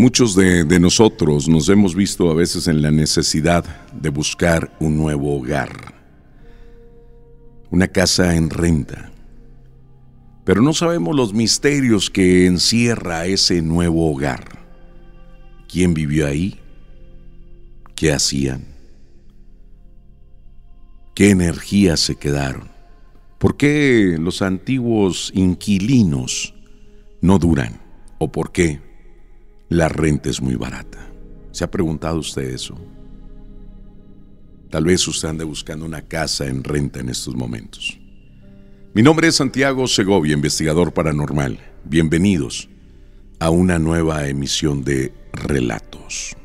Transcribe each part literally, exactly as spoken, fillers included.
Muchos de, de nosotros nos hemos visto a veces en la necesidad de buscar un nuevo hogar, una casa en renta, pero no sabemos los misterios que encierra ese nuevo hogar. ¿Quién vivió ahí? ¿Qué hacían? ¿Qué energías se quedaron? ¿Por qué los antiguos inquilinos no duran? ¿O por qué la renta es muy barata? ¿Se ha preguntado usted eso? Tal vez usted ande buscando una casa en renta en estos momentos. Mi nombre es Santiago Segovia, investigador paranormal. Bienvenidos a una nueva emisión de Relatos.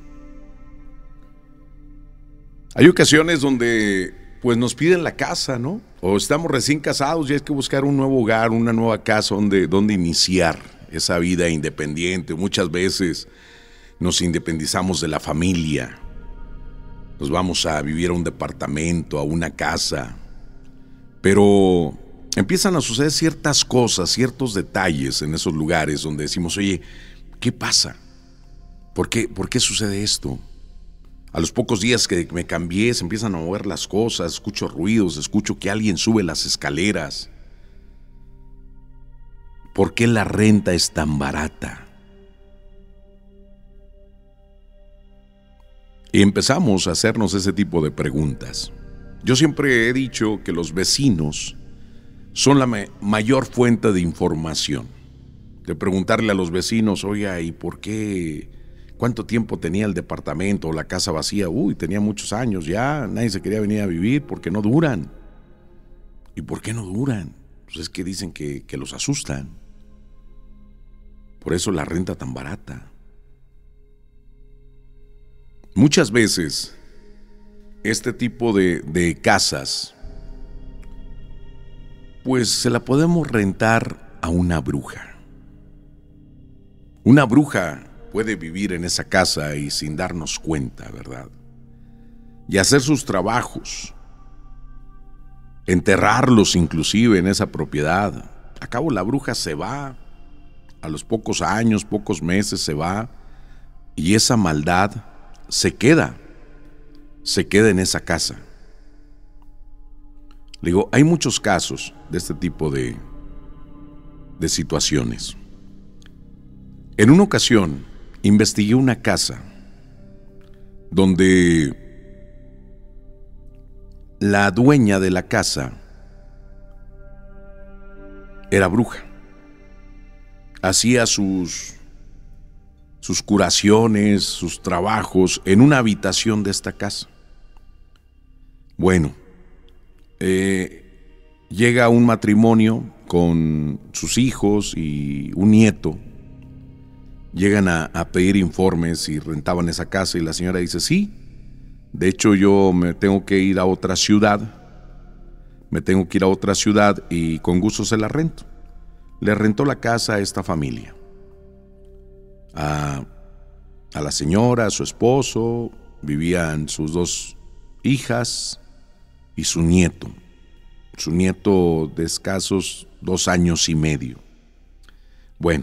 Hay ocasiones donde pues nos piden la casa, ¿no? O estamos recién casados y hay que buscar un nuevo hogar, una nueva casa donde, donde iniciar esa vida independiente. Muchas veces nos independizamos de la familia, nos vamos a vivir a un departamento, a una casa, pero empiezan a suceder ciertas cosas, ciertos detalles en esos lugares donde decimos, oye, ¿qué pasa? ¿Por qué, por qué sucede esto? A los pocos días que me cambié se empiezan a mover las cosas, escucho ruidos, escucho que alguien sube las escaleras. ¿Por qué la renta es tan barata? Y empezamos a hacernos ese tipo de preguntas. Yo siempre he dicho que los vecinos son la ma- mayor fuente de información. De preguntarle a los vecinos, oiga, ¿y por qué? ¿Cuánto tiempo tenía el departamento o la casa vacía? Uy, tenía muchos años ya, nadie se quería venir a vivir porque no duran. ¿Y por qué no duran? Pues es que dicen que, que los asustan. Por eso la renta tan barata. Muchas veces este tipo de, de casas pues se la podemos rentar a una bruja. Una bruja puede vivir en esa casa y sin darnos cuenta, ¿verdad? Y hacer sus trabajos, enterrarlos inclusive en esa propiedad. A cabo la bruja se va, a los pocos años, pocos meses se va, y esa maldad se queda, se queda en esa casa. Le digo, hay muchos casos de este tipo de, de situaciones. En una ocasión, investigué una casa donde la dueña de la casa era bruja. Hacía sus, sus curaciones, sus trabajos en una habitación de esta casa. Bueno, eh, llega un matrimonio con sus hijos y un nieto. Llegan a, a pedir informes y rentaban esa casa y la señora dice, sí, de hecho yo me tengo que ir a otra ciudad, me tengo que ir a otra ciudad y con gusto se la rento. Le rentó la casa a esta familia, a, a la señora, a su esposo, vivían sus dos hijas y su nieto, su nieto de escasos dos años y medio. Bueno,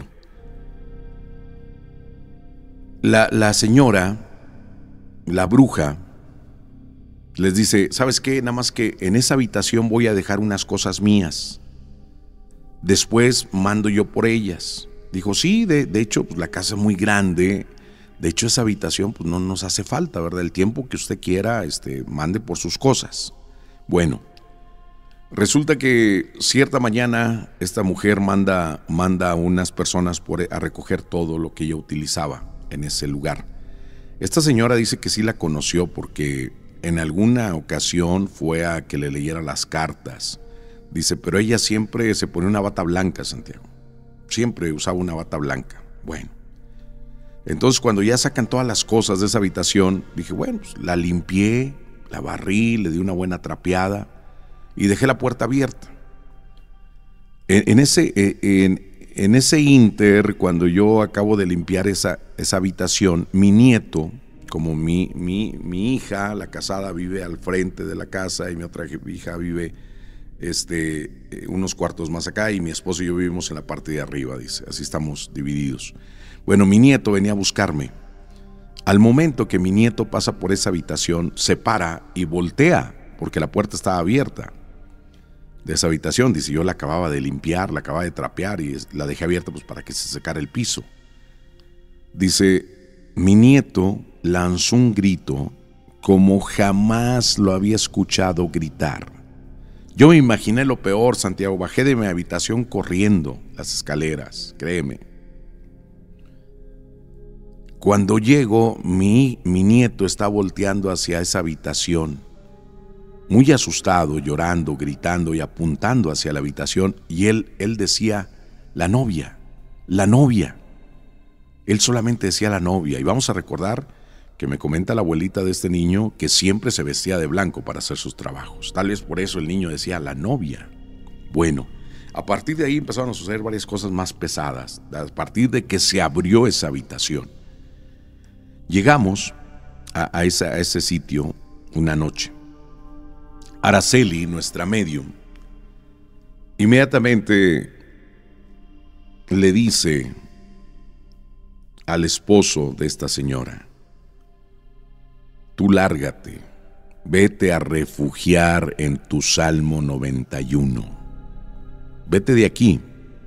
La, la señora, la bruja, les dice, ¿sabes qué? Nada más que en esa habitación voy a dejar unas cosas mías. Después mando yo por ellas. Dijo, sí, de, de hecho, pues la casa es muy grande. De hecho, esa habitación pues no nos hace falta, ¿verdad? El tiempo que usted quiera, este, mande por sus cosas. Bueno, resulta que cierta mañana esta mujer manda, manda a unas personas por, a recoger todo lo que ella utilizaba en ese lugar. Esta señora dice que sí la conoció porque en alguna ocasión fue a que le leyera las cartas. Dice, pero ella siempre se ponía una bata blanca, Santiago. Siempre usaba una bata blanca. Bueno, entonces cuando ya sacan todas las cosas de esa habitación, dije, bueno, pues la limpié, la barrí, le di una buena trapeada y dejé la puerta abierta. En, en ese... En, En ese inter, cuando yo acabo de limpiar esa, esa habitación, mi nieto, como mi, mi, mi hija, la casada, vive al frente de la casa y mi otra hija vive este, unos cuartos más acá y mi esposo y yo vivimos en la parte de arriba, dice, así estamos divididos. Bueno, mi nieto venía a buscarme. Al momento que mi nieto pasa por esa habitación, se para y voltea, porque la puerta estaba abierta de esa habitación. Dice, yo la acababa de limpiar, la acababa de trapear y la dejé abierta pues para que se secara el piso. Dice, mi nieto lanzó un grito como jamás lo había escuchado gritar. Yo me imaginé lo peor, Santiago. Bajé de mi habitación corriendo las escaleras, créeme. Cuando llego, mi, mi nieto está volteando hacia esa habitación, muy asustado, llorando, gritando y apuntando hacia la habitación. Y él, él decía, la novia, la novia. Él solamente decía la novia. Y vamos a recordar que me comenta la abuelita de este niño que siempre se vestía de blanco para hacer sus trabajos. Tal vez por eso el niño decía la novia. Bueno, a partir de ahí empezaron a suceder varias cosas más pesadas, a partir de que se abrió esa habitación. Llegamos a, a, esa, a ese sitio una noche. Araceli, nuestra medium, inmediatamente le dice al esposo de esta señora, tú lárgate, vete a refugiar en tu Salmo noventa y uno. Vete de aquí.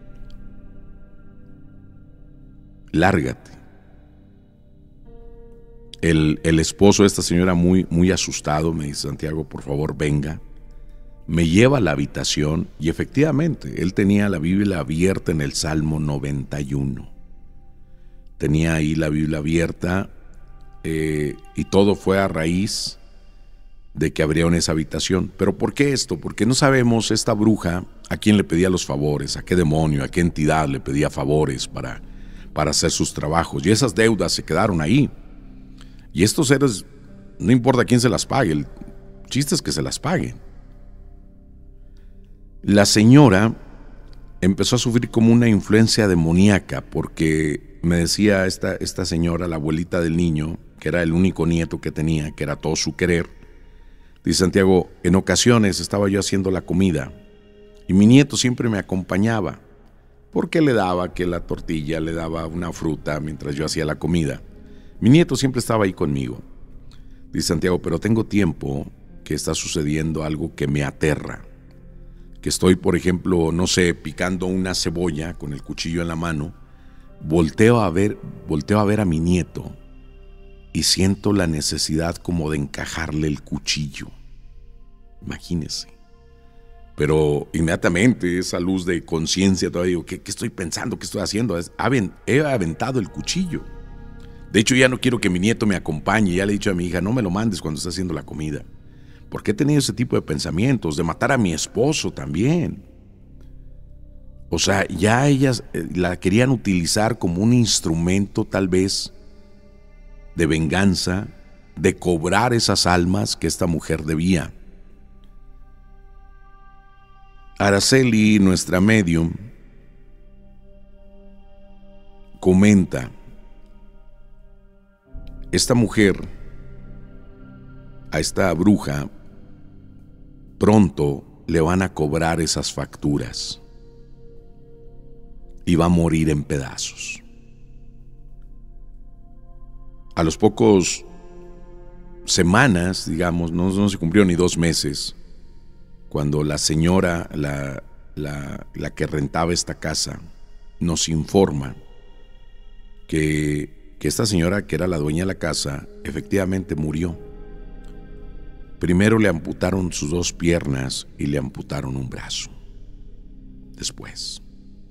Lárgate. El, el esposo de esta señora muy, muy asustado me dice, Santiago, por favor, venga. Me lleva a la habitación y efectivamente, él tenía la Biblia abierta en el Salmo noventa y uno. Tenía ahí la Biblia abierta. Eh, y todo fue a raíz de que abrieron esa habitación. ¿Pero por qué esto? Porque no sabemos esta bruja a quién le pedía los favores, a qué demonio, a qué entidad le pedía favores para, para hacer sus trabajos. Y esas deudas se quedaron ahí. Y estos seres, no importa quién se las pague, el chiste es que se las paguen. La señora empezó a sufrir como una influencia demoníaca porque me decía esta, esta señora, la abuelita del niño, que era el único nieto que tenía, que era todo su querer. Dice Santiago, en ocasiones estaba yo haciendo la comida y mi nieto siempre me acompañaba porque le daba que la tortilla, le daba una fruta mientras yo hacía la comida. Mi nieto siempre estaba ahí conmigo. Dice Santiago, pero tengo tiempo que está sucediendo algo que me aterra. Que estoy, por ejemplo, no sé, picando una cebolla con el cuchillo en la mano, volteo a ver, volteo a ver a mi nieto y siento la necesidad como de encajarle el cuchillo. Imagínese. Pero inmediatamente esa luz de conciencia, todavía digo, ¿qué, ¿qué estoy pensando? ¿Qué estoy haciendo? He aventado el cuchillo. De hecho, ya no quiero que mi nieto me acompañe. Ya le he dicho a mi hija, no me lo mandes cuando esté haciendo la comida. Porque he tenido ese tipo de pensamientos, de matar a mi esposo también. O sea, ya ellas la querían utilizar como un instrumento tal vez de venganza, de cobrar esas almas que esta mujer debía. Araceli, nuestra medium, comenta, esta mujer, a esta bruja, pronto le van a cobrar esas facturas y va a morir en pedazos. A los pocos semanas, digamos, no, no se cumplió ni dos meses, cuando la señora, la, la, la que rentaba esta casa, nos informa que, que esta señora, que era la dueña de la casa, efectivamente murió. Primero le amputaron sus dos piernas y le amputaron un brazo. Después.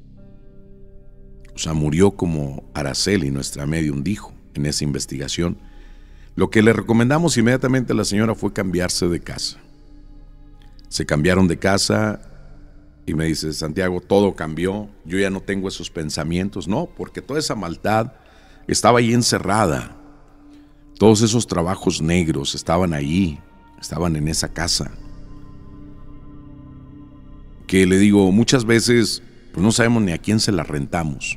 O sea, murió como Araceli, nuestra medium, dijo en esa investigación. Lo que le recomendamos inmediatamente a la señora fue cambiarse de casa. Se cambiaron de casa y me dice, Santiago, todo cambió, yo ya no tengo esos pensamientos. No, porque toda esa maldad estaba ahí encerrada. Todos esos trabajos negros estaban ahí, estaban en esa casa. Que le digo, muchas veces pues no sabemos ni a quién se la rentamos.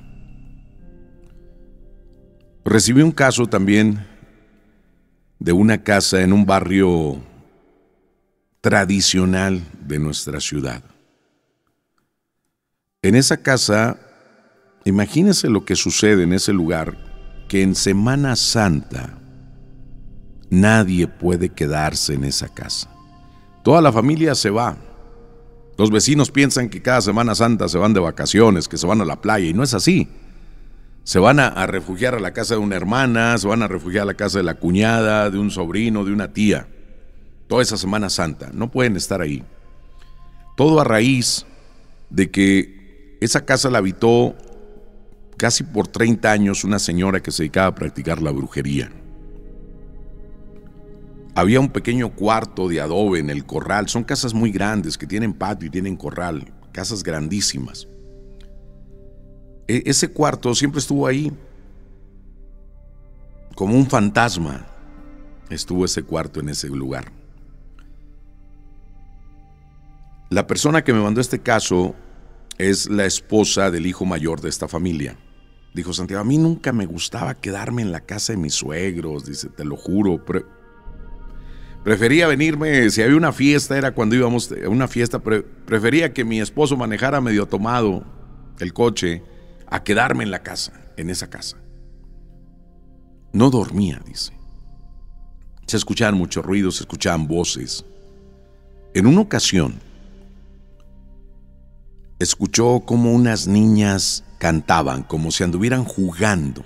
Recibí un caso también de una casa en un barrio tradicional de nuestra ciudad. En esa casa imagínense lo que sucede en ese lugar, que en Semana Santa nadie puede quedarse en esa casa. Toda la familia se va. Los vecinos piensan que cada Semana Santa se van de vacaciones, que se van a la playa, y no es así. Se van a, a refugiar a la casa de una hermana, se van a refugiar a la casa de la cuñada, de un sobrino, de una tía. Toda esa Semana Santa, no pueden estar ahí. Todo a raíz de que esa casa la habitó casi por treinta años una señora que se dedicaba a practicar la brujería. Había un pequeño cuarto de adobe en el corral. Son casas muy grandes que tienen patio y tienen corral, casas grandísimas. E- ese cuarto siempre estuvo ahí, como un fantasma. Estuvo ese cuarto en ese lugar. La persona que me mandó este caso es la esposa del hijo mayor de esta familia. Dijo Santiago, a mí nunca me gustaba quedarme en la casa de mis suegros, dice, te lo juro. Pre- prefería venirme, si había una fiesta, era cuando íbamos a una fiesta, pre- prefería que mi esposo manejara medio tomado el coche a quedarme en la casa, en esa casa. No dormía, dice. Se escuchaban muchos ruidos, se escuchaban voces. En una ocasión, escuchó como unas niñas cantaban, como si anduvieran jugando.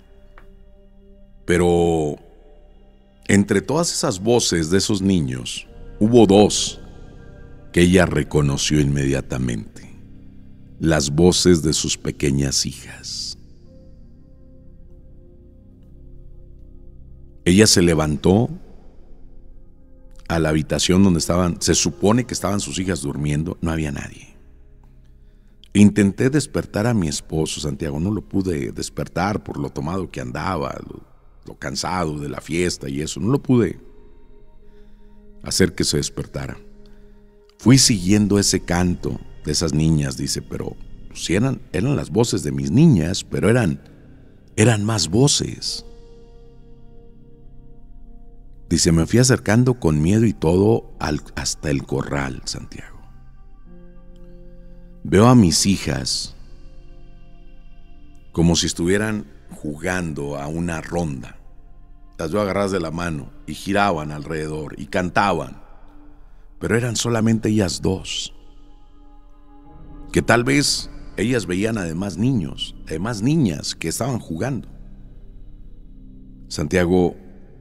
Pero entre todas esas voces de esos niños, hubo dos que ella reconoció inmediatamente: las voces de sus pequeñas hijas. Ella se levantó a la habitación donde estaban, se supone que estaban sus hijas durmiendo, no había nadie. Intenté despertar a mi esposo, Santiago, no lo pude despertar por lo tomado que andaba, lo, lo cansado de la fiesta y eso, no lo pude hacer que se despertara. Fui siguiendo ese canto de esas niñas, dice, pero sí eran, eran las voces de mis niñas, pero eran, eran más voces. Dice, me fui acercando con miedo y todo al, hasta el corral, Santiago. Veo a mis hijas como si estuvieran jugando a una ronda. Las veo agarradas de la mano y giraban alrededor y cantaban, pero eran solamente ellas dos. Que tal vez ellas veían además niños, además niñas que estaban jugando. Santiago,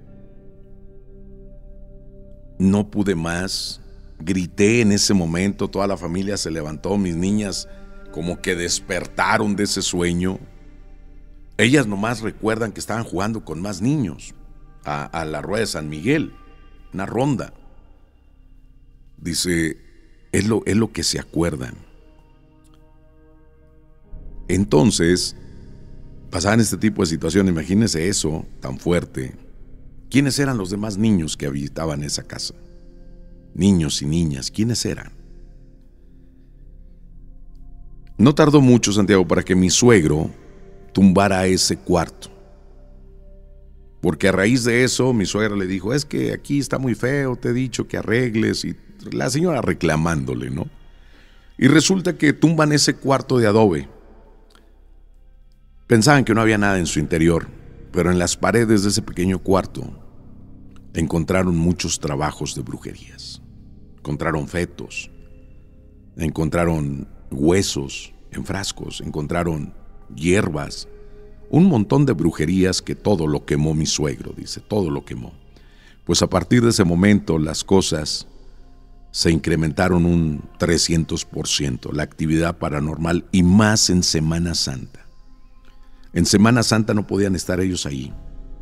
no pude más. Grité en ese momento, toda la familia se levantó, mis niñas como que despertaron de ese sueño. Ellas nomás recuerdan que estaban jugando con más niños a, a la rueda de San Miguel, una ronda. Dice, es lo, es lo que se acuerdan. Entonces, pasaban este tipo de situaciones, imagínense eso tan fuerte. ¿Quiénes eran los demás niños que habitaban esa casa? Niños y niñas, ¿quiénes eran? No tardó mucho, Santiago, para que mi suegro tumbara ese cuarto. Porque a raíz de eso, mi suegra le dijo, es que aquí está muy feo, te he dicho que arregles. Y la señora reclamándole, ¿no? Y resulta que tumban ese cuarto de adobe. Pensaban que no había nada en su interior, pero en las paredes de ese pequeño cuarto encontraron muchos trabajos de brujerías. Encontraron fetos, encontraron huesos en frascos, encontraron hierbas, un montón de brujerías que todo lo quemó mi suegro, dice, todo lo quemó. Pues a partir de ese momento las cosas se incrementaron un trescientos por ciento, la actividad paranormal, y más en Semana Santa. En Semana Santa no podían estar ellos ahí.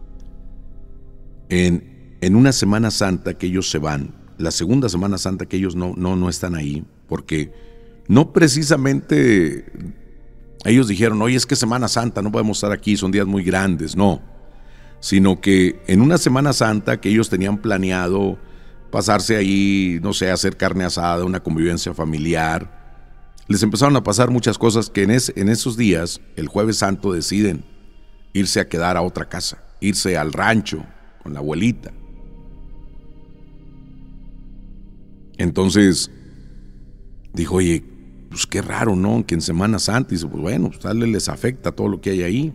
En, en una Semana Santa que ellos se van, la segunda Semana Santa que ellos no, no, no están ahí, porque no precisamente ellos dijeron, oye, es que Semana Santa, no podemos estar aquí, son días muy grandes, no, sino que en una Semana Santa que ellos tenían planeado pasarse ahí, no sé, hacer carne asada, una convivencia familiar, les empezaron a pasar muchas cosas que en, es, en esos días, el Jueves Santo, deciden irse a quedar a otra casa, irse al rancho con la abuelita. Entonces dijo, oye, pues qué raro, ¿no? Que en Semana Santa, dice, pues bueno, pues tal vez les afecta todo lo que hay ahí.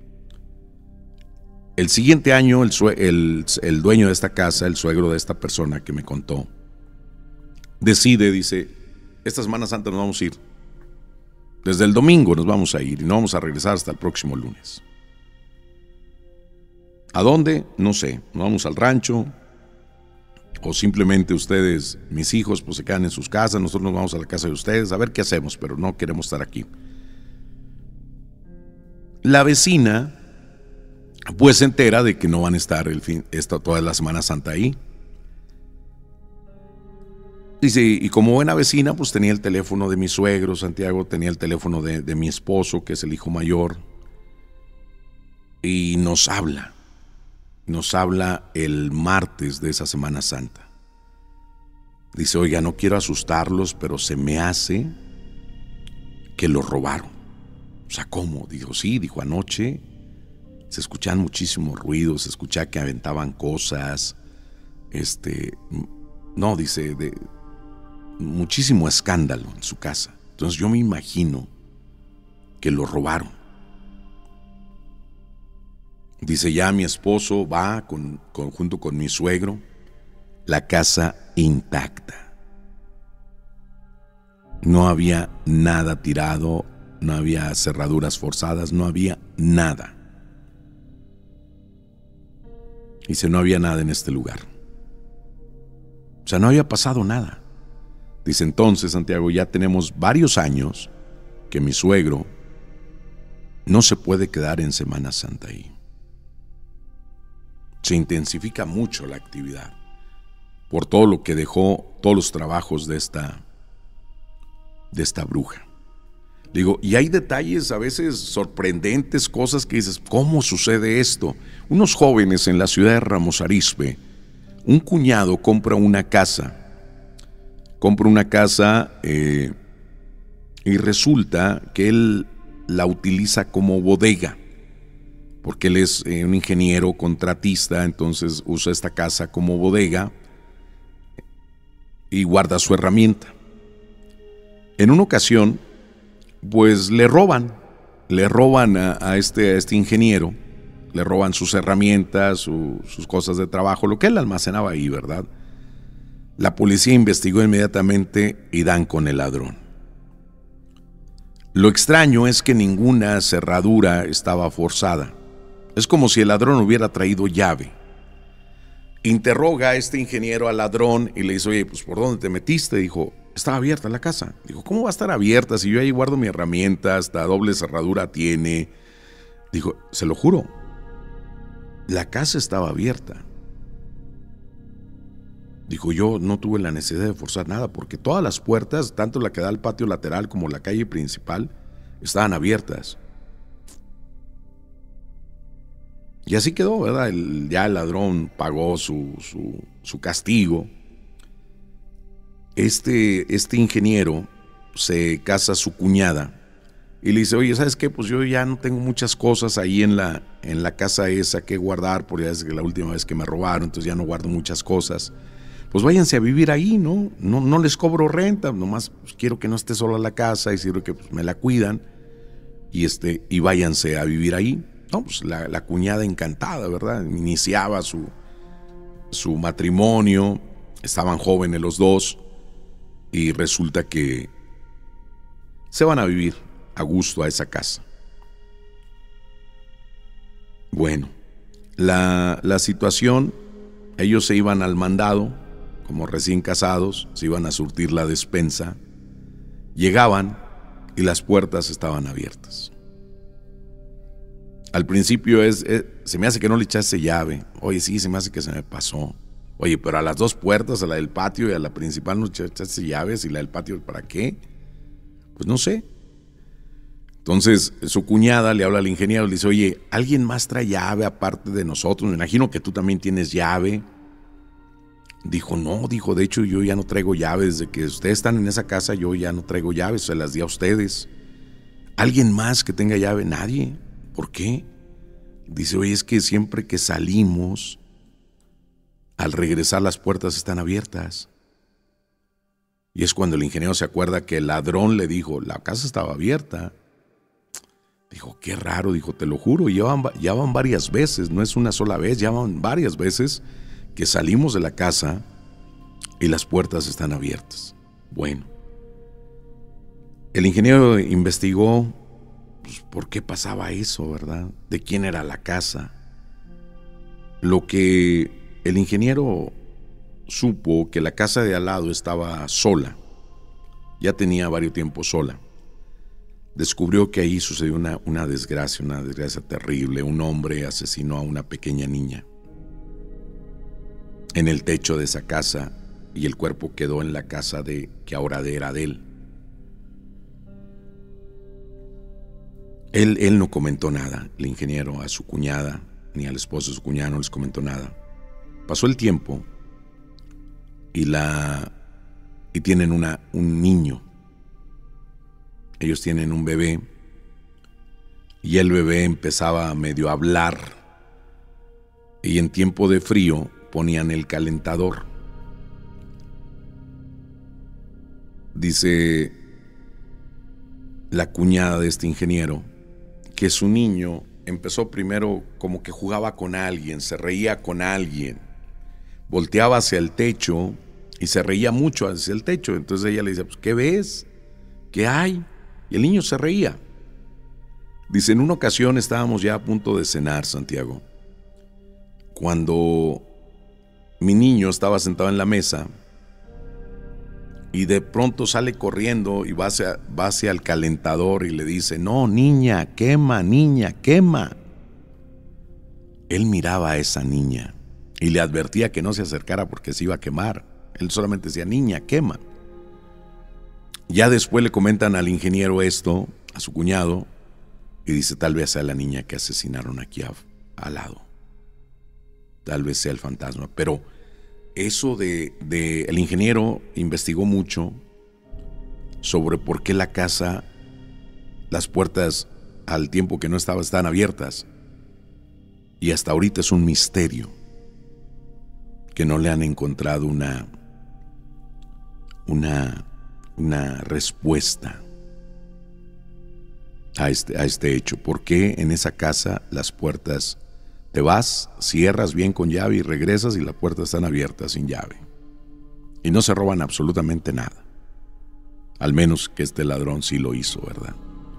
El siguiente año, el, el, el dueño de esta casa, el suegro de esta persona que me contó, decide, dice, esta Semana Santa nos vamos a ir. Desde el domingo nos vamos a ir y no vamos a regresar hasta el próximo lunes. ¿A dónde? No sé. Nos vamos al rancho. O simplemente ustedes, mis hijos, pues se quedan en sus casas, nosotros nos vamos a la casa de ustedes, a ver qué hacemos, pero no queremos estar aquí. La vecina, pues se entera de que no van a estar el fin, esta, toda la Semana Santa ahí. Dice, y como buena vecina, pues tenía el teléfono de mi suegro, Santiago, tenía el teléfono de, de mi esposo, que es el hijo mayor, y nos habla. Nos habla el martes de esa Semana Santa. Dice, oiga, no quiero asustarlos, pero se me hace que los robaron. O sea, ¿cómo? Dijo, sí, dijo, anoche se escuchaban muchísimos ruidos, se escuchaba que aventaban cosas, este, no, dice, de muchísimo escándalo en su casa. Entonces yo me imagino que lo robaron. Dice, ya mi esposo va con, con, junto con mi suegro, la casa intacta. No había nada tirado, no había cerraduras forzadas, no había nada. Dice, no había nada en este lugar. O sea, no había pasado nada. Dice, entonces, Santiago, ya tenemos varios años que mi suegro no se puede quedar en Semana Santa ahí. Se intensifica mucho la actividad por todo lo que dejó, todos los trabajos de esta, de esta bruja. Digo, y hay detalles a veces sorprendentes, cosas que dices, ¿cómo sucede esto? Unos jóvenes en la ciudad de Ramos Arizpe, un cuñado compra una casa, compra una casa eh, y resulta que él la utiliza como bodega. Porque él es eh, un ingeniero contratista, entonces usa esta casa como bodega y guarda su herramienta. En una ocasión, pues le roban, le roban a, a, este, a este ingeniero, le roban sus herramientas, su, sus cosas de trabajo, lo que él almacenaba ahí, ¿verdad? La policía investigó inmediatamente y dan con el ladrón. Lo extraño es que ninguna cerradura estaba forzada. Es como si el ladrón hubiera traído llave. Interroga a este ingeniero al ladrón y le dice, oye, pues ¿por dónde te metiste? Dijo, estaba abierta la casa. Dijo, ¿cómo va a estar abierta si yo ahí guardo mi herramienta, hasta doble cerradura tiene? Dijo, se lo juro, la casa estaba abierta. Dijo, yo no tuve la necesidad de forzar nada porque todas las puertas, tanto la que da al patio lateral como la calle principal, estaban abiertas. Y así quedó, ¿verdad? El, ya el ladrón pagó su, su, su castigo. Este, este ingeniero se casa a su cuñada y le dice, oye, ¿sabes qué? Pues yo ya no tengo muchas cosas ahí en la, en la casa esa que guardar, porque ya es la última vez que me robaron, entonces ya no guardo muchas cosas. Pues váyanse a vivir ahí, ¿no? No, no les cobro renta, nomás pues, quiero que no esté sola la casa y sirve que pues, me la cuidan y, este, y váyanse a vivir ahí. No, pues la, la cuñada encantada, ¿verdad? Iniciaba su, su matrimonio, estaban jóvenes los dos y resulta que se van a vivir a gusto a esa casa. Bueno, la, la situación, ellos se iban al mandado, como recién casados, se iban a surtir la despensa, llegaban y las puertas estaban abiertas. Al principio es, es, se me hace que no le echaste llave. Oye, sí, se me hace que se me pasó. Oye, pero a las dos puertas, a la del patio y a la principal no echaste llaves, y la del patio, ¿para qué? Pues no sé. Entonces su cuñada le habla al ingeniero y le dice, oye, ¿alguien más trae llave aparte de nosotros? Me imagino que tú también tienes llave. Dijo, no, dijo, de hecho yo ya no traigo llaves. Desde que ustedes están en esa casa yo ya no traigo llaves, se las di a ustedes. ¿Alguien más que tenga llave? Nadie. ¿Por qué? Dice, oye, es que siempre que salimos, al regresar las puertas están abiertas. Y es cuando el ingeniero se acuerda que el ladrón le dijo, la casa estaba abierta. Dijo, qué raro, dijo, te lo juro, ya van, ya van varias veces, no es una sola vez, ya van varias veces que salimos de la casa y las puertas están abiertas. Bueno, el ingeniero investigó, pues, por qué pasaba eso, ¿verdad? ¿De quién era la casa? Lo que el ingeniero supo, que la casa de al lado estaba sola, ya tenía varios tiempos sola. Descubrió que ahí sucedió una, una desgracia, una desgracia terrible. Un hombre asesinó a una pequeña niña en el techo de esa casa y el cuerpo quedó en la casa de, que ahora era de él. Él, él no comentó nada, el ingeniero, a su cuñada, ni al esposo de su cuñada no les comentó nada. Pasó el tiempo y, la, y tienen una, un niño. Ellos tienen un bebé y el bebé empezaba a medio hablar y en tiempo de frío ponían el calentador. Dice la cuñada de este ingeniero que su niño empezó primero como que jugaba con alguien, se reía con alguien, volteaba hacia el techo y se reía mucho hacia el techo. Entonces ella le dice, pues, ¿qué ves? ¿Qué hay? Y el niño se reía. Dice, en una ocasión estábamos ya a punto de cenar, Santiago, cuando mi niño estaba sentado en la mesa y de pronto sale corriendo y va hacia, va hacia el calentador y le dice, no, niña, quema, niña, quema. Él miraba a esa niña y le advertía que no se acercara porque se iba a quemar. Él solamente decía, niña, quema. Ya después le comentan al ingeniero esto, a su cuñado, y dice, tal vez sea la niña que asesinaron aquí a, al lado. Tal vez sea el fantasma. Pero eso de, de... El ingeniero investigó mucho sobre por qué la casa, las puertas al tiempo que no estaba, están abiertas. Y hasta ahorita es un misterio que no le han encontrado una... una... una respuesta a este, a este hecho. ¿Por qué en esa casa las puertas, te vas, cierras bien con llave y regresas y las puertas están abiertas sin llave? Y no se roban absolutamente nada. Al menos que este ladrón sí lo hizo, ¿verdad?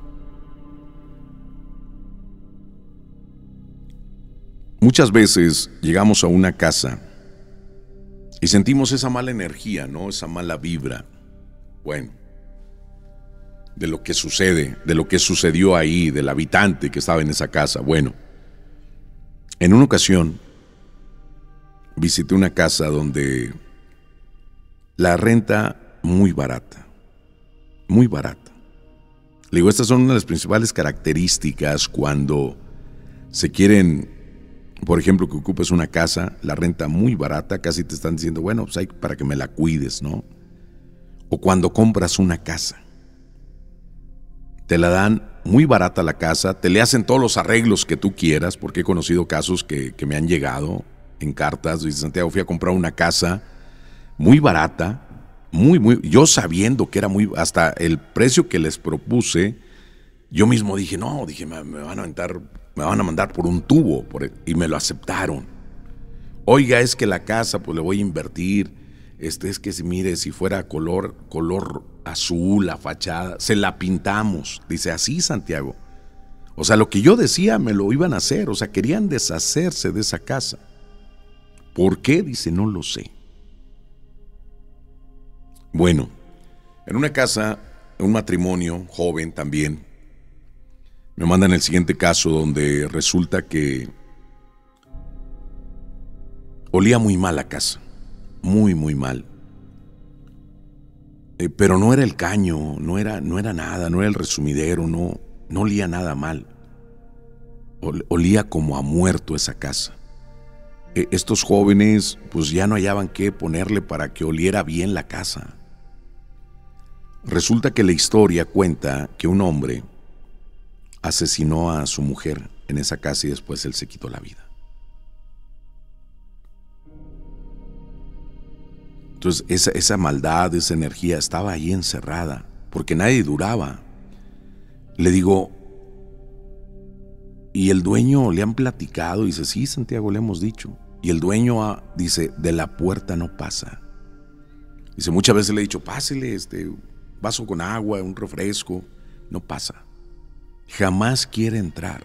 Muchas veces llegamos a una casa y sentimos esa mala energía, ¿no? Esa mala vibra. Bueno, de lo que sucede, de lo que sucedió ahí, del habitante que estaba en esa casa. Bueno, en una ocasión visité una casa donde la renta muy barata, muy barata. Le digo, estas son una de las principales características cuando se quieren, por ejemplo, que ocupes una casa, la renta muy barata, casi te están diciendo, bueno, pues hay para que me la cuides, ¿no? O cuando compras una casa, te la dan muy barata la casa, te le hacen todos los arreglos que tú quieras, porque he conocido casos que, que me han llegado en cartas. Dice, Santiago, fui a comprar una casa muy barata, muy, muy, yo sabiendo que era muy, hasta el precio que les propuse, yo mismo dije, no, dije, me, me van a aventar, me van a mandar por un tubo, por, y me lo aceptaron. Oiga, es que la casa, pues le voy a invertir. Este es que si mire, si fuera color, color azul, la fachada, se la pintamos. Dice, así, Santiago. O sea, lo que yo decía me lo iban a hacer. O sea, querían deshacerse de esa casa. ¿Por qué? Dice, no lo sé. Bueno, en una casa, un matrimonio joven también, me mandan el siguiente caso donde resulta que olía muy mal la casa. Muy, muy mal. Eh, pero no era el caño, no era, no era nada, no era el resumidero, no, no olía nada mal. Ol, olía como a muerto esa casa. Eh, estos jóvenes pues ya no hallaban qué ponerle para que oliera bien la casa. Resulta que la historia cuenta que un hombre asesinó a su mujer en esa casa y después él se quitó la vida. Entonces esa, esa maldad, esa energía estaba ahí encerrada, porque nadie duraba. Le digo, ¿y el dueño le han platicado? Dice, sí, Santiago, le hemos dicho. Y el dueño ah, dice, de la puerta no pasa. Dice, muchas veces le he dicho, pásele este vaso con agua, un refresco. No pasa. Jamás quiere entrar.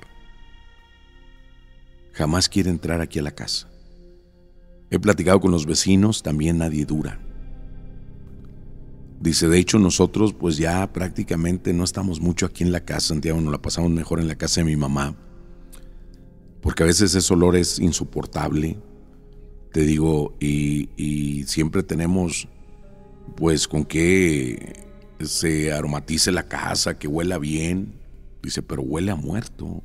Jamás quiere entrar aquí a la casa. He platicado con los vecinos, también nadie dura. Dice, de hecho nosotros pues ya prácticamente no estamos mucho aquí en la casa, Santiago, nos la pasamos mejor en la casa de mi mamá, porque a veces ese olor es insoportable, te digo, y, y siempre tenemos pues con que se aromatice la casa, que huela bien. Dice, pero huele a muerto.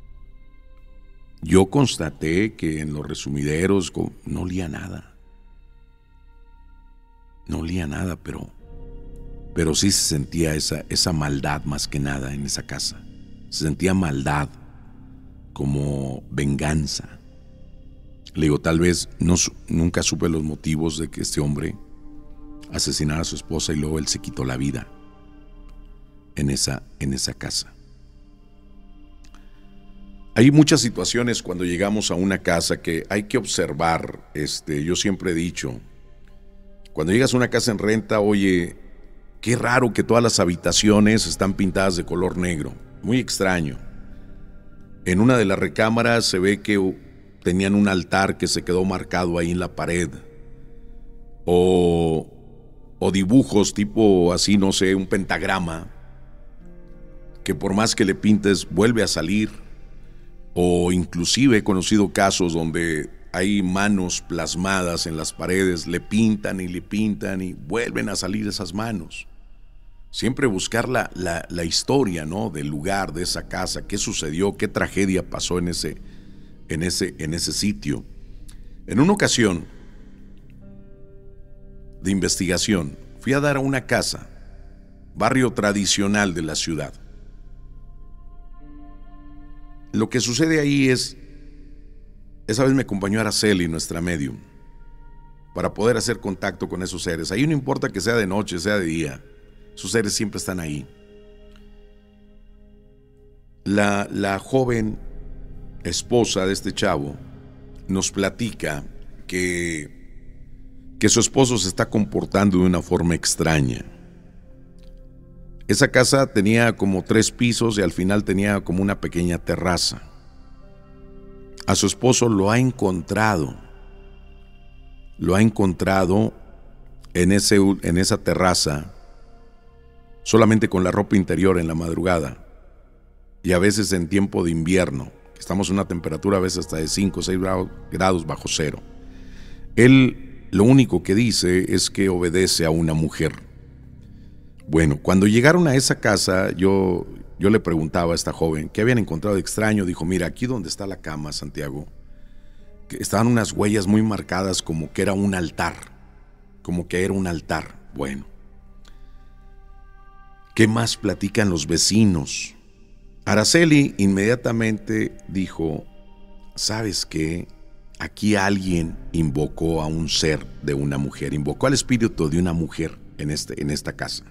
Yo constaté que en los resumideros no olía nada. No olía nada, pero, pero sí se sentía esa, esa maldad más que nada en esa casa. Se sentía maldad, como venganza. Le digo, tal vez no, nunca supe los motivos de que este hombre asesinara a su esposa y luego él se quitó la vida en esa, en esa casa. Hay muchas situaciones cuando llegamos a una casa que hay que observar. Este, yo siempre he dicho, cuando llegas a una casa en renta, oye, qué raro que todas las habitaciones están pintadas de color negro, muy extraño. En una de las recámaras se ve que tenían un altar que se quedó marcado ahí en la pared, o, o dibujos tipo así, no sé, un pentagrama, que por más que le pintes vuelve a salir. O inclusive he conocido casos donde hay manos plasmadas en las paredes, le pintan y le pintan y vuelven a salir esas manos. Siempre buscar la, la, la historia, ¿no?, del lugar, de esa casa, qué sucedió, qué tragedia pasó en ese, en ese, en ese sitio. En una ocasión de investigación, fui a dar a una casa, barrio tradicional de la ciudad. Lo que sucede ahí es, esa vez me acompañó Araceli, nuestra medium, para poder hacer contacto con esos seres. Ahí no importa que sea de noche, sea de día, esos seres siempre están ahí. La, la joven esposa de este chavo nos platica que, que su esposo se está comportando de una forma extraña. Esa casa tenía como tres pisos y al final tenía como una pequeña terraza. A su esposo lo ha encontrado, lo ha encontrado en, ese, en esa terraza, solamente con la ropa interior en la madrugada, y a veces en tiempo de invierno, estamos en una temperatura a veces hasta de cinco o seis grados bajo cero. Él lo único que dice es que obedece a una mujer. Bueno, cuando llegaron a esa casa, yo, yo le preguntaba a esta joven qué habían encontrado de extraño. Dijo, mira, aquí donde está la cama, Santiago, que estaban unas huellas muy marcadas como que era un altar, como que era un altar. Bueno, ¿qué más platican los vecinos? Araceli inmediatamente dijo, ¿sabes qué? Aquí alguien invocó a un ser de una mujer, invocó al espíritu de una mujer en, este, en esta casa.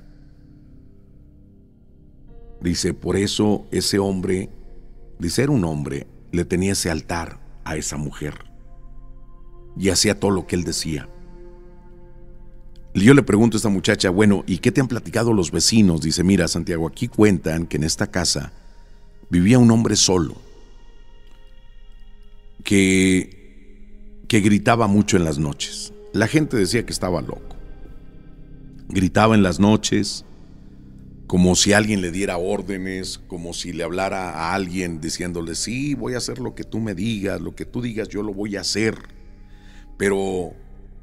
Dice, por eso ese hombre, dice, era un hombre, le tenía ese altar a esa mujer y hacía todo lo que él decía. Y yo le pregunto a esta muchacha, bueno, ¿y qué te han platicado los vecinos? Dice, mira, Santiago, aquí cuentan que en esta casa vivía un hombre solo, que, que gritaba mucho en las noches. La gente decía que estaba loco. Gritaba en las noches, como si alguien le diera órdenes, como si le hablara a alguien diciéndole, sí, voy a hacer lo que tú me digas, lo que tú digas yo lo voy a hacer. Pero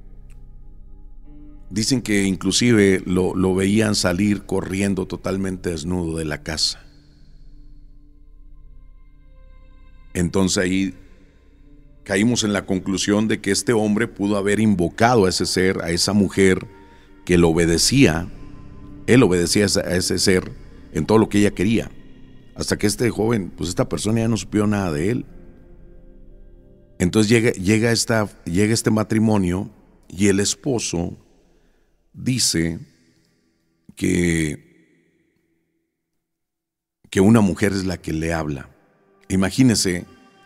dicen que inclusive lo, lo veían salir corriendo totalmente desnudo de la casa. Entonces ahí caímos en la conclusión de que este hombre pudo haber invocado a ese ser, a esa mujer que lo obedecía. Él obedecía a ese ser en todo lo que ella quería, hasta que este joven, pues esta persona ya no supió nada de él. Entonces llega, llega, esta, llega este matrimonio y el esposo dice que, que una mujer es la que le habla. Imagínese,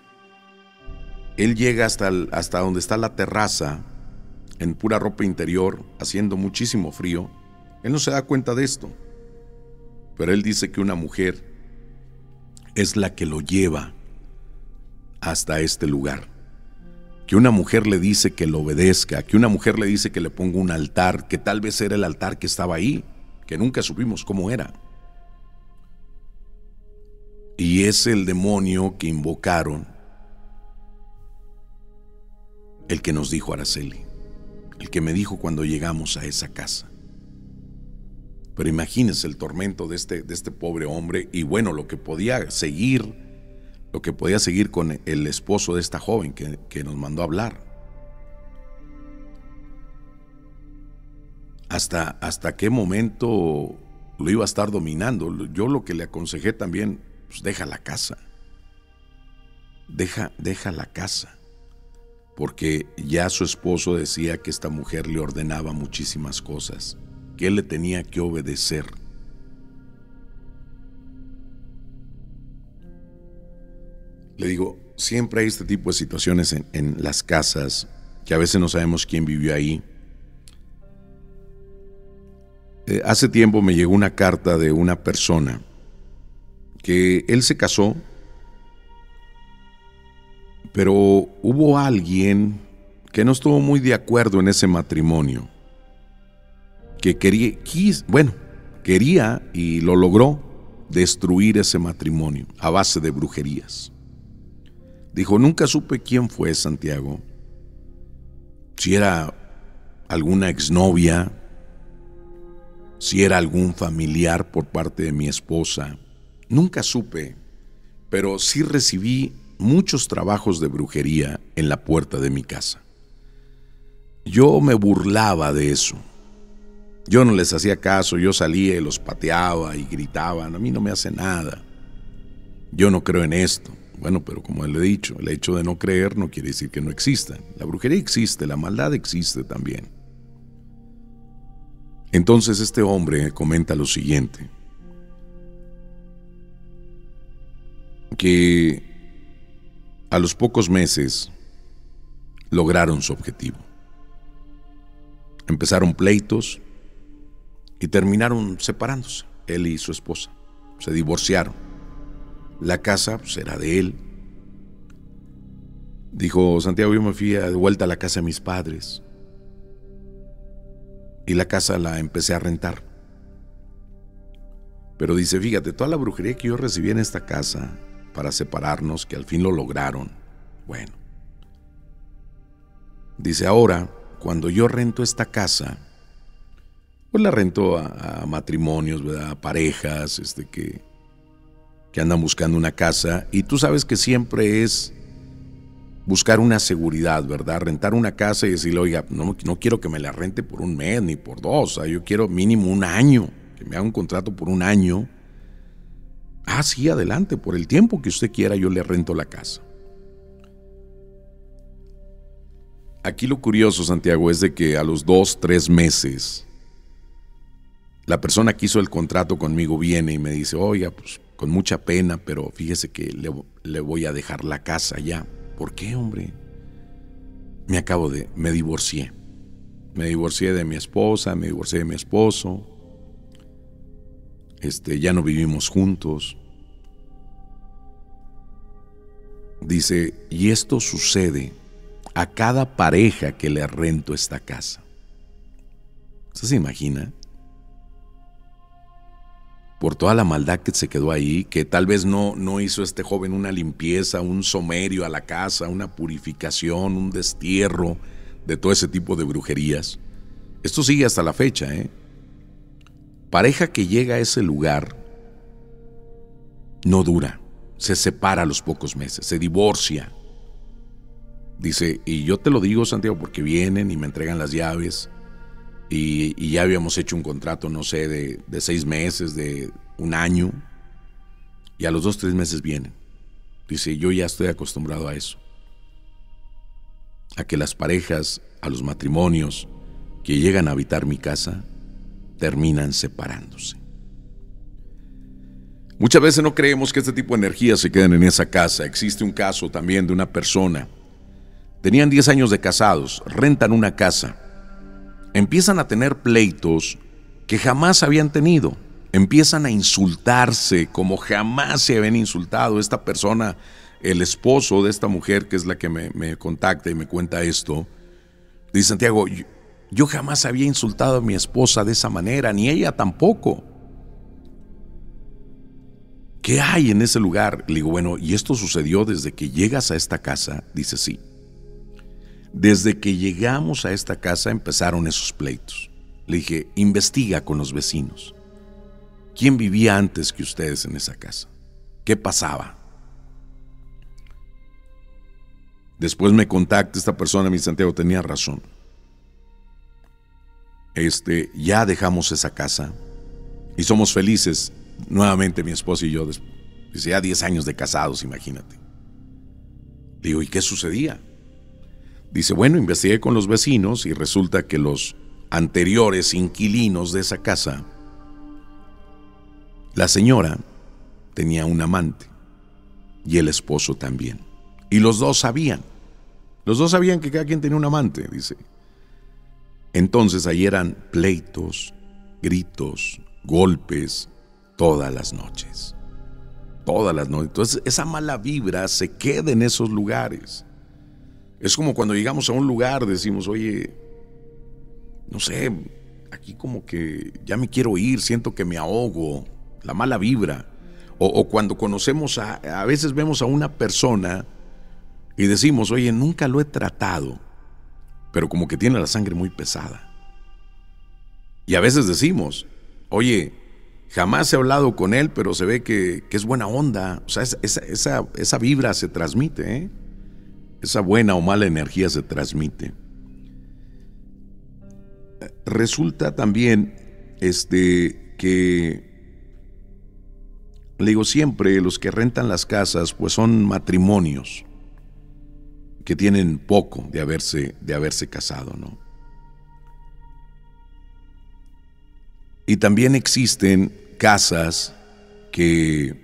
él llega hasta, el, hasta donde está la terraza, en pura ropa interior, haciendo muchísimo frío. Él no se da cuenta de esto, pero él dice que una mujer es la que lo lleva hasta este lugar. Que una mujer le dice que lo obedezca, que una mujer le dice que le ponga un altar, que tal vez era el altar que estaba ahí, que nunca supimos cómo era. Y es el demonio que invocaron el que nos dijo Araceli, el que me dijo cuando llegamos a esa casa. Pero imagínense el tormento de este, de este pobre hombre, y bueno, lo que podía seguir, lo que podía seguir con el esposo de esta joven que, que nos mandó a hablar. Hasta, hasta qué momento lo iba a estar dominando. Yo lo que le aconsejé también, pues deja la casa. Deja, deja la casa. Porque ya su esposo decía que esta mujer le ordenaba muchísimas cosas, que él le tenía que obedecer. Le digo, siempre hay este tipo de situaciones en, en las casas, que a veces no sabemos quién vivió ahí. Eh, hace tiempo me llegó una carta de una persona que él se casó, pero hubo alguien que no estuvo muy de acuerdo en ese matrimonio, que quería, quis, bueno, quería y lo logró destruir ese matrimonio a base de brujerías. Dijo, nunca supe quién fue, Santiago, si era alguna exnovia, si era algún familiar por parte de mi esposa. Nunca supe, pero sí recibí muchos trabajos de brujería en la puerta de mi casa. Yo me burlaba de eso. Yo no les hacía caso, yo salía y los pateaba y gritaban, a mí no me hace nada. Yo no creo en esto. Bueno, pero como le he dicho, el hecho de no creer no quiere decir que no exista. La brujería existe, la maldad existe también. Entonces este hombre comenta lo siguiente, que a los pocos meses lograron su objetivo. Empezaron pleitos y terminaron separándose, él y su esposa. Se divorciaron. La casa pues, era de él. Dijo, Santiago, yo me fui de vuelta a la casa de mis padres. Y la casa la empecé a rentar. Pero dice, fíjate, toda la brujería que yo recibí en esta casa para separarnos, que al fin lo lograron. Bueno. Dice, ahora, cuando yo rento esta casa, pues la rento a, a matrimonios, ¿verdad? A parejas, este que... que andan buscando una casa, y tú sabes que siempre es buscar una seguridad, ¿verdad? Rentar una casa y decirle, oiga, no, no quiero que me la rente por un mes ni por dos, o sea, yo quiero mínimo un año, que me haga un contrato por un año. Ah, sí, adelante, por el tiempo que usted quiera yo le rento la casa. Aquí lo curioso, Santiago, es de que a los dos, tres meses, la persona que hizo el contrato conmigo viene y me dice, oiga, pues con mucha pena, pero fíjese que le, le voy a dejar la casa ya. ¿Por qué, hombre? Me acabo de, me divorcié. Me divorcié de mi esposa, me divorcié de mi esposo. Este, ya no vivimos juntos. Dice, y esto sucede a cada pareja que le rento esta casa. ¿Usted se imagina? Por toda la maldad que se quedó ahí, que tal vez no, no hizo este joven una limpieza, un somerio a la casa, una purificación, un destierro de todo ese tipo de brujerías. Esto sigue hasta la fecha, ¿eh? Pareja que llega a ese lugar no dura, se separa a los pocos meses, se divorcia. Dice, y yo te lo digo, Santiago, porque vienen y me entregan las llaves. Y, y ya habíamos hecho un contrato, no sé, de, de seis meses, de un año, y a los dos, tres meses vienen. Dice, yo ya estoy acostumbrado a eso, a que las parejas, a los matrimonios, que llegan a habitar mi casa terminan separándose. Muchas veces no creemos que este tipo de energías se queden en esa casa. Existe un caso también de una persona. Tenían diez años de casados, rentan una casa. Empiezan a tener pleitos que jamás habían tenido. Empiezan a insultarse como jamás se habían insultado. Esta persona, el esposo de esta mujer, que es la que me, me contacta y me cuenta esto, dice: Santiago, yo, yo jamás había insultado a mi esposa de esa manera, ni ella tampoco. ¿Qué hay en ese lugar? Le digo, bueno, ¿y esto sucedió desde que llegas a esta casa? Dice, sí. Desde que llegamos a esta casa empezaron esos pleitos. Le dije, investiga con los vecinos. ¿Quién vivía antes que ustedes en esa casa? ¿Qué pasaba? Después me contacta esta persona, mi Santiago, tenía razón. Este, ya dejamos esa casa y somos felices nuevamente mi esposa y yo. Dice, ya diez años de casados, imagínate. Le digo, ¿y qué sucedía? Dice, bueno, investigué con los vecinos y resulta que los anteriores inquilinos de esa casa, la señora tenía un amante y el esposo también. Y los dos sabían. Los dos sabían que cada quien tenía un amante, dice. Entonces ahí eran pleitos, gritos, golpes, todas las noches. Todas las noches. Entonces esa mala vibra se queda en esos lugares. Es como cuando llegamos a un lugar, decimos, oye, no sé, aquí como que ya me quiero ir, siento que me ahogo, la mala vibra. O, o cuando conocemos, a, a veces vemos a una persona y decimos, oye, nunca lo he tratado, pero como que tiene la sangre muy pesada. Y a veces decimos, oye, jamás he hablado con él, pero se ve que, que es buena onda. O sea, esa, esa, esa vibra se transmite, ¿eh? Esa buena o mala energía se transmite. Resulta también este, que, le digo siempre, los que rentan las casas, pues son matrimonios que tienen poco de haberse, de haberse casado, ¿no? Y también existen casas que,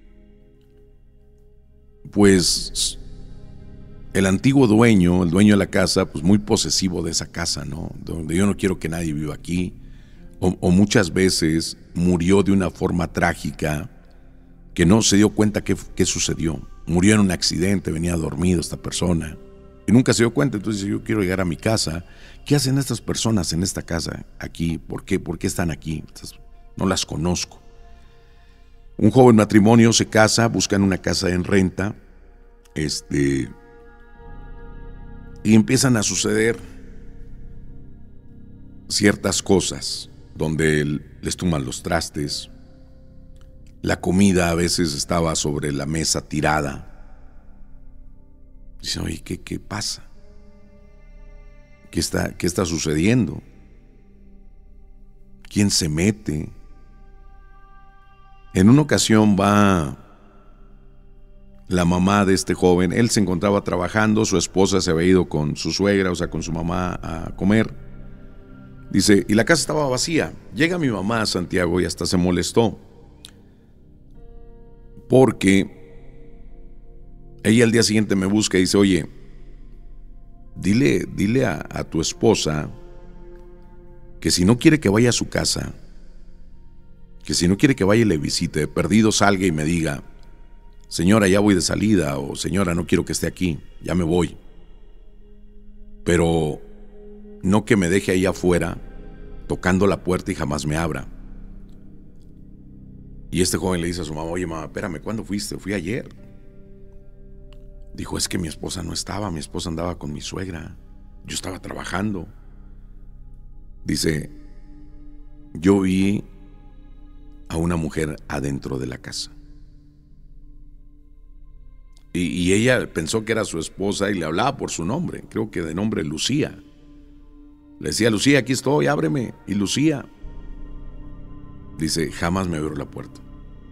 pues, el antiguo dueño, el dueño de la casa, pues muy posesivo de esa casa, ¿no? Donde yo no quiero que nadie viva aquí. O, o muchas veces murió de una forma trágica que no se dio cuenta qué, qué sucedió. Murió en un accidente, venía dormido esta persona y nunca se dio cuenta. Entonces yo quiero llegar a mi casa. ¿Qué hacen estas personas en esta casa aquí? ¿Por qué? ¿Por qué están aquí? No las conozco. Un joven matrimonio se casa, buscan una casa en renta, este, y empiezan a suceder ciertas cosas donde les tumban los trastes. La comida a veces estaba sobre la mesa tirada. Dicen, oye, ¿qué, qué pasa? ¿Qué está, qué está sucediendo? ¿Quién se mete? En una ocasión va la mamá de este joven. Él se encontraba trabajando, su esposa se había ido con su suegra, o sea, con su mamá a comer. Dice, y la casa estaba vacía. Llega mi mamá a Santiago y hasta se molestó. Porque ella al día siguiente me busca y dice, oye, dile, dile a, a tu esposa que si no quiere que vaya a su casa, que si no quiere que vaya y le visite, de perdido salga y me diga, señora, ya voy de salida, o señora, no quiero que esté aquí, ya me voy. Pero no que me deje ahí afuera, tocando la puerta y jamás me abra. Y este joven le dice a su mamá, oye mamá, espérame, ¿cuándo fuiste? Fui ayer. Dijo, es que mi esposa no estaba, mi esposa andaba con mi suegra, yo estaba trabajando. Dice, yo vi a una mujer adentro de la casa. Y, y ella pensó que era su esposa y le hablaba por su nombre, creo que de nombre Lucía. Le decía, Lucía, aquí estoy, ábreme. Y Lucía, dice, jamás me abrió la puerta.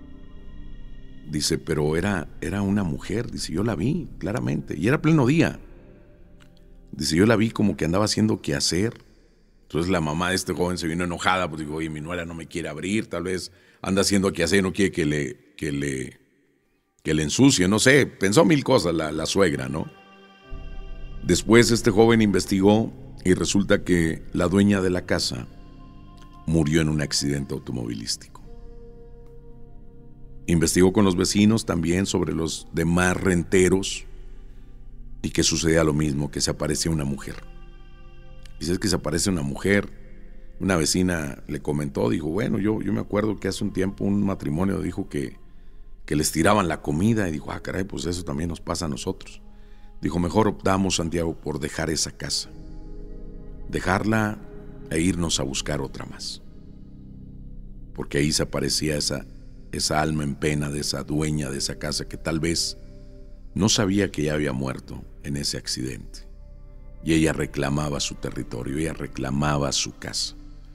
Dice, pero era, era una mujer, dice, yo la vi claramente, y era pleno día. Dice, yo la vi como que andaba haciendo quehacer, Entonces la mamá de este joven se vino enojada, pues digo, oye, mi nuera no me quiere abrir, tal vez anda haciendo que hacer, no quiere que le, que le, que le ensucie, no sé, pensó mil cosas la, la suegra, ¿no? Después este joven investigó y resulta que la dueña de la casa murió en un accidente automovilístico. Investigó con los vecinos también sobre los demás renteros y que sucedía lo mismo, que se aparecía una mujer. Y si es que se aparece una mujer, una vecina le comentó, dijo, bueno, yo, yo me acuerdo que hace un tiempo un matrimonio dijo que, que les tiraban la comida y dijo, ah, caray, pues eso también nos pasa a nosotros. Dijo, mejor optamos, Santiago, por dejar esa casa, dejarla e irnos a buscar otra más. Porque ahí se aparecía esa, esa alma en pena de esa dueña de esa casa que tal vez no sabía que ya había muerto en ese accidente. Y ella reclamaba su territorio, ella reclamaba su casa.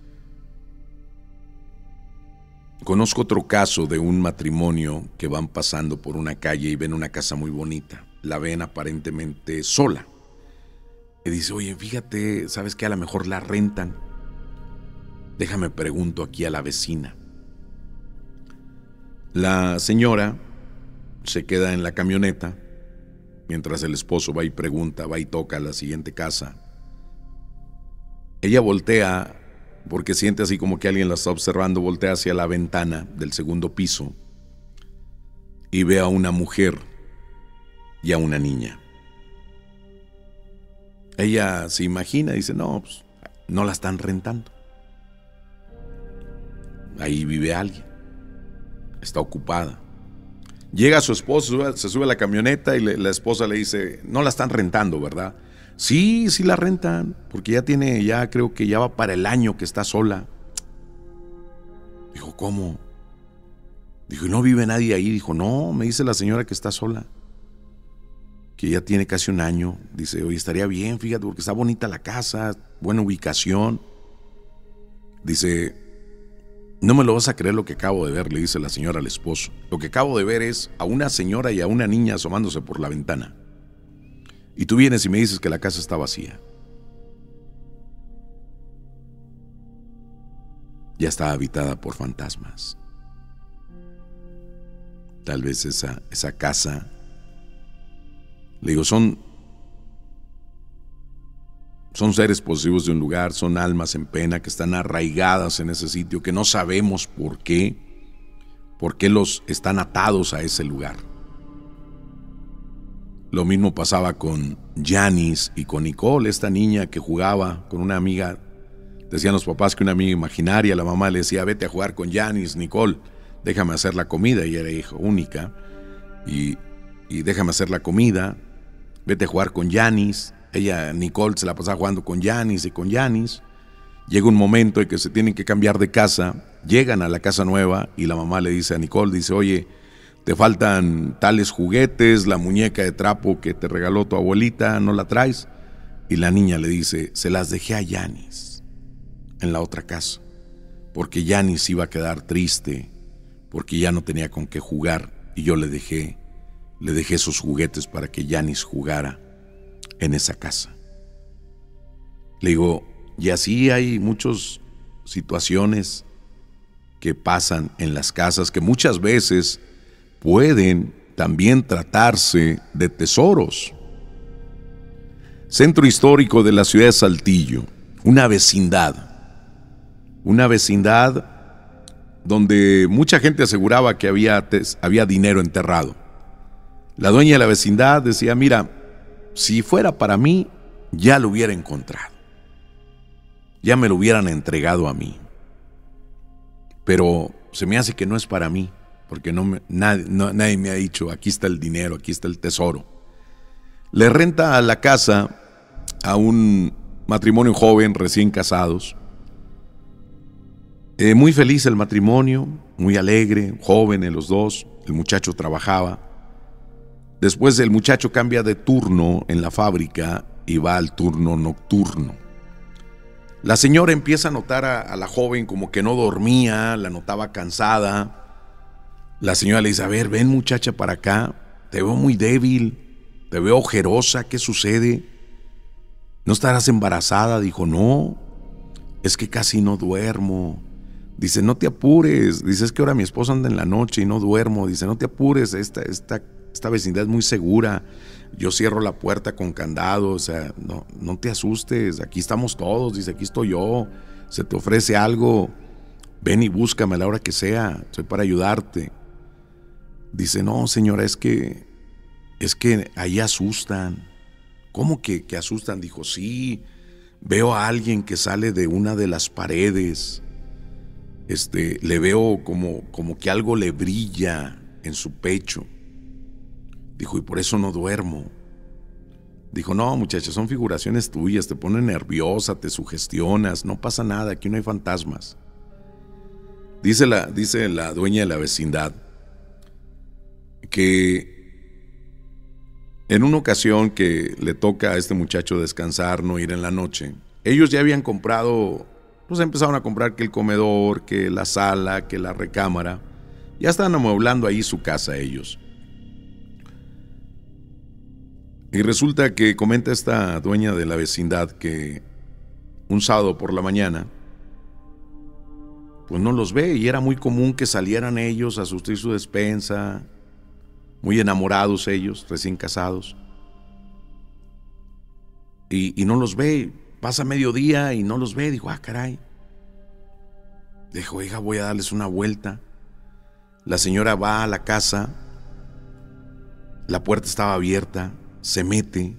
Conozco otro caso de un matrimonio que van pasando por una calle y ven una casa muy bonita. La ven aparentemente sola. Y dice, oye, fíjate, ¿sabes qué? A lo mejor la rentan. Déjame pregunto aquí a la vecina. La señora se queda en la camioneta mientras el esposo va y pregunta, va y toca a la siguiente casa. Ella voltea porque siente así como que alguien la está observando, voltea hacia la ventana del segundo piso y ve a una mujer y a una niña. Ella se imagina y dice, no, pues, no la están rentando. Ahí vive alguien. Está ocupada. Llega su esposo, se sube a la camioneta y le, la esposa le dice, no la están rentando, ¿verdad? Sí, sí la rentan, porque ya tiene, ya creo que ya va para el año que está sola. Dijo, ¿cómo? Dijo, ¿y no vive nadie ahí? Dijo, no, me dice la señora que está sola, que ya tiene casi un año. Dice, oye, estaría bien, fíjate, porque está bonita la casa, buena ubicación. Dice, no me lo vas a creer lo que acabo de ver, le dice la señora al esposo. Lo que acabo de ver es a una señora y a una niña asomándose por la ventana. Y tú vienes y me dices que la casa está vacía. Ya está habitada por fantasmas. Tal vez esa, esa casa, le digo, son, son seres posesivos de un lugar, son almas en pena que están arraigadas en ese sitio, que no sabemos por qué, por qué los están atados a ese lugar. Lo mismo pasaba con Janice y con Nicole, esta niña que jugaba con una amiga. Decían los papás que una amiga imaginaria, la mamá le decía, vete a jugar con Janice, Nicole, déjame hacer la comida. Y era hija única. Y, y déjame hacer la comida, vete a jugar con Janice. Ella, Nicole, se la pasaba jugando con Janice y con Janice. Llega un momento en que se tienen que cambiar de casa, llegan a la casa nueva y la mamá le dice a Nicole, dice, oye, te faltan tales juguetes, la muñeca de trapo que te regaló tu abuelita, ¿no la traes? Y la niña le dice, se las dejé a Janice en la otra casa, porque Janice iba a quedar triste, porque ya no tenía con qué jugar, y yo le dejé, le dejé esos juguetes para que Janice jugara en esa casa. Le digo, y así hay muchas situaciones que pasan en las casas, que muchas veces pueden también tratarse de tesoros. Centro histórico de la ciudad de Saltillo, una vecindad, una vecindad donde mucha gente aseguraba que había, había dinero enterrado. La dueña de la vecindad decía, mira, si fuera para mí, ya lo hubiera encontrado, ya me lo hubieran entregado a mí, pero se me hace que no es para mí, porque no me, nadie, no, nadie me ha dicho, aquí está el dinero, aquí está el tesoro. Le renta a la casa a un matrimonio joven, recién casados. Eh, muy feliz el matrimonio, muy alegre, jóvenes los dos, el muchacho trabajaba. Después el muchacho cambia de turno en la fábrica y va al turno nocturno. La señora empieza a notar a, a la joven como que no dormía, la notaba cansada. La señora le dice, a ver, ven muchacha para acá, te veo muy débil, te veo ojerosa, ¿qué sucede? ¿No estarás embarazada? Dijo, no, es que casi no duermo. Dice, no te apures. Dice, es que ahora mi esposo anda en la noche y no duermo. Dice, no te apures, esta, esta, esta vecindad es muy segura. Yo cierro la puerta con candado, o sea, no, no te asustes, aquí estamos todos. Dice, aquí estoy yo, se te ofrece algo, ven y búscame a la hora que sea, soy para ayudarte. Dice, no señora, es que, es que ahí asustan. ¿Cómo que, que asustan? Dijo, sí, veo a alguien que sale de una de las paredes. Este, le veo como, como que algo le brilla en su pecho. Dijo, y por eso no duermo. Dijo, no muchacha, son figuraciones tuyas, te ponen nerviosa, te sugestionas, no pasa nada, aquí no hay fantasmas. Dice la, dice la dueña de la vecindad que en una ocasión que le toca a este muchacho descansar, no ir en la noche, ellos ya habían comprado, pues empezaron a comprar que el comedor, que la sala, que la recámara, ya estaban amueblando ahí su casa ellos. Y resulta que comenta esta dueña de la vecindad que un sábado por la mañana, pues no los ve, y era muy común que salieran ellos a surtir su despensa, muy enamorados ellos, recién casados, y, y no los ve, pasa mediodía y no los ve. Dijo, ah caray, dijo, hija, voy a darles una vuelta. La señora va a la casa, la puerta estaba abierta, se mete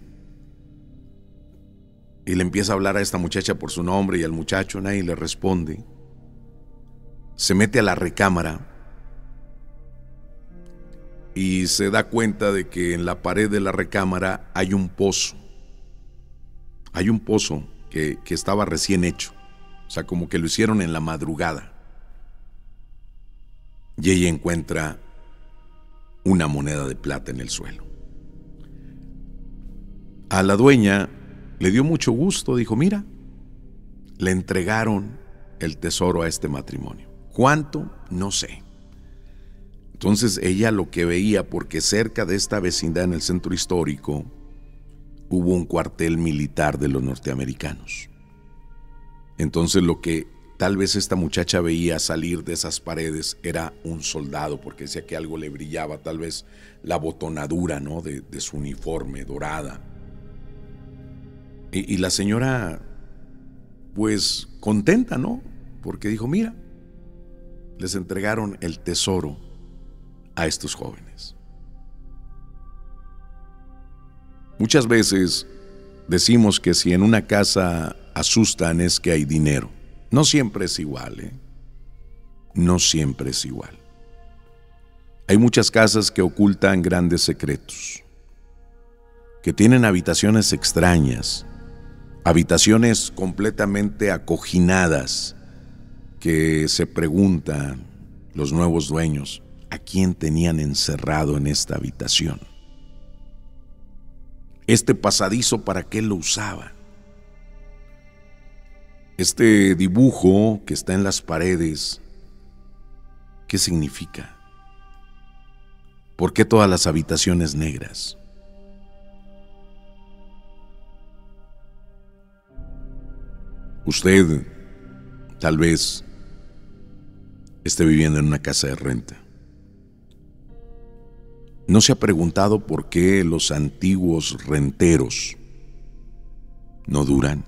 y le empieza a hablar a esta muchacha por su nombre, y al muchacho nadie le responde. Se mete a la recámara y se da cuenta de que en la pared de la recámara hay un pozo. Hay un pozo que, que estaba recién hecho, o sea, como que lo hicieron en la madrugada. Y ella encuentra una moneda de plata en el suelo. A la dueña le dio mucho gusto, dijo, mira, le entregaron el tesoro a este matrimonio. ¿Cuánto? No sé. Entonces ella lo que veía, porque cerca de esta vecindad en el centro histórico hubo un cuartel militar de los norteamericanos. Entonces lo que tal vez esta muchacha veía salir de esas paredes era un soldado, porque decía que algo le brillaba, tal vez la botonadura, ¿no?, de, de su uniforme dorada. Y, y la señora, pues contenta, ¿no?, porque dijo, mira, les entregaron el tesoro a estos jóvenes. Muchas veces decimos que si en una casa asustan es que hay dinero. No siempre es igual, ¿eh? No siempre es igual. Hay muchas casas que ocultan grandes secretos, que tienen habitaciones extrañas, habitaciones completamente acoginadas, que se preguntan los nuevos dueños, ¿a quién tenían encerrado en esta habitación? Este pasadizo, ¿para qué lo usaban? Este dibujo que está en las paredes, ¿qué significa? ¿Por qué todas las habitaciones negras? Usted tal vez esté viviendo en una casa de renta. ¿No se ha preguntado por qué los antiguos renteros no duran?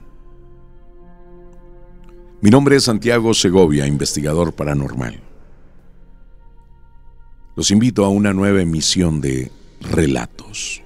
Mi nombre es Santiago Segovia, investigador paranormal. Los invito a una nueva emisión de Relatos.